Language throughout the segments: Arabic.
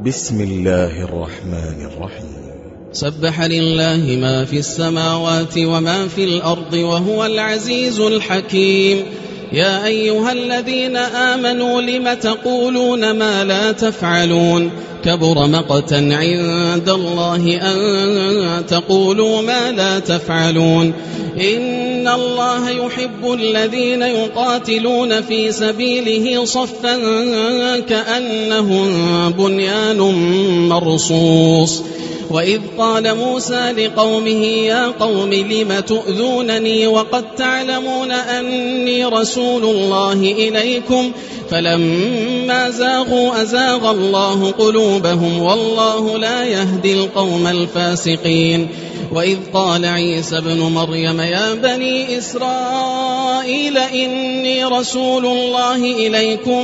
بسم الله الرحمن الرحيم. سبح لله ما في السماوات وما في الأرض وهو العزيز الحكيم. يا أيها الذين آمنوا لم تقولون ما لا تفعلون؟ كبر مقتا عند الله أن تقولوا ما لا تفعلون. إن الله يحب الذين يقاتلون في سبيله صفا كأنهم بنيان مرصوص. وإذ قال موسى لقومه يا قوم لم تؤذونني وقد تعلمون أني رسول الله إليكم فلما زاغوا أزاغ الله قلوبهم والله لا يهدي القوم الفاسقين. وإذ قال عيسى ابن مريم يا بني إسرائيل إني رسول الله إليكم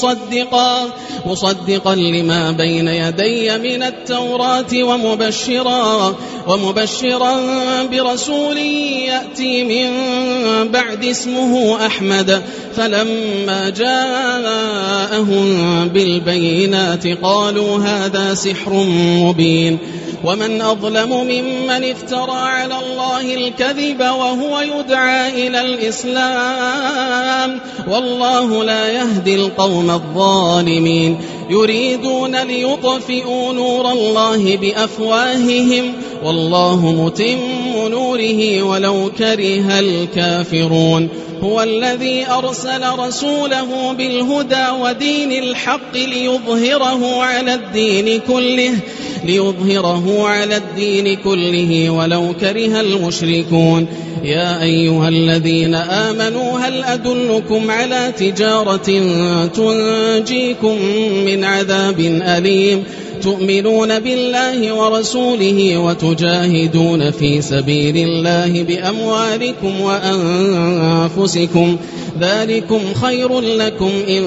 مصدقا لما بين يدي من التوراة ومبشرا برسول يأتي من بعد اسمه أحمد. فلما جاءهم بالبينات قالوا هذا سحر مبين. ومن أظلم ممن افترى على الله الكذب وهو يدعى إلى الإسلام والله لا يهدي القوم الظالمين. يريدون ليطفئوا نور الله بأفواههم والله متم نوره ولو كره الكافرون. هو الذي أرسل رسوله بالهدى ودين الحق ليظهره على الدين كله ولو كره المشركون. يا أيها الذين آمنوا هل أدلكم على تجارة تنجيكم من عذاب أليم؟ تؤمنون بالله ورسوله وتجاهدون في سبيل الله بأموالكم وأنفسكم ذلكم خير لكم إن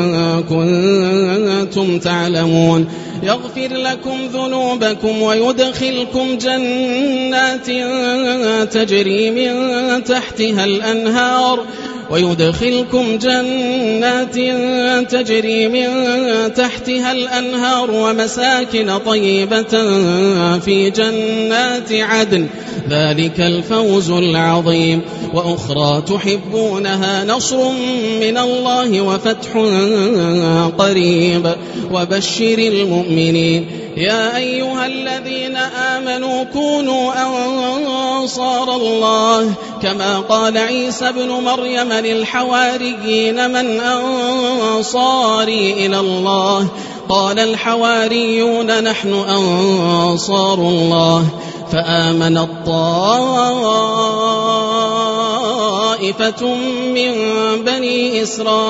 كنتم تعلمون. يغفر لكم ذنوبكم ويدخلكم جنات تجري من تحتها الأنهار ومساكن طيبة في جنات عدن ذلك الفوز العظيم. وأخرى تحبونها نصر من الله وفتح قريب وبشر المؤمنين. يا أيها الذين آمنوا كونوا أنصار الله كما قال عيسى ابن مريم للحواريين من أنصاري إلى الله؟ قال الحواريون نحن أنصار الله. فآمنت طائفة من بني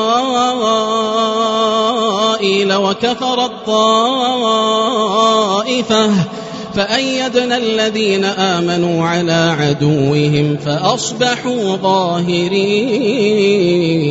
إسرائيل وكفرت طائفة فأيدنا الذين آمنوا على عدوهم فأصبحوا ظاهرين.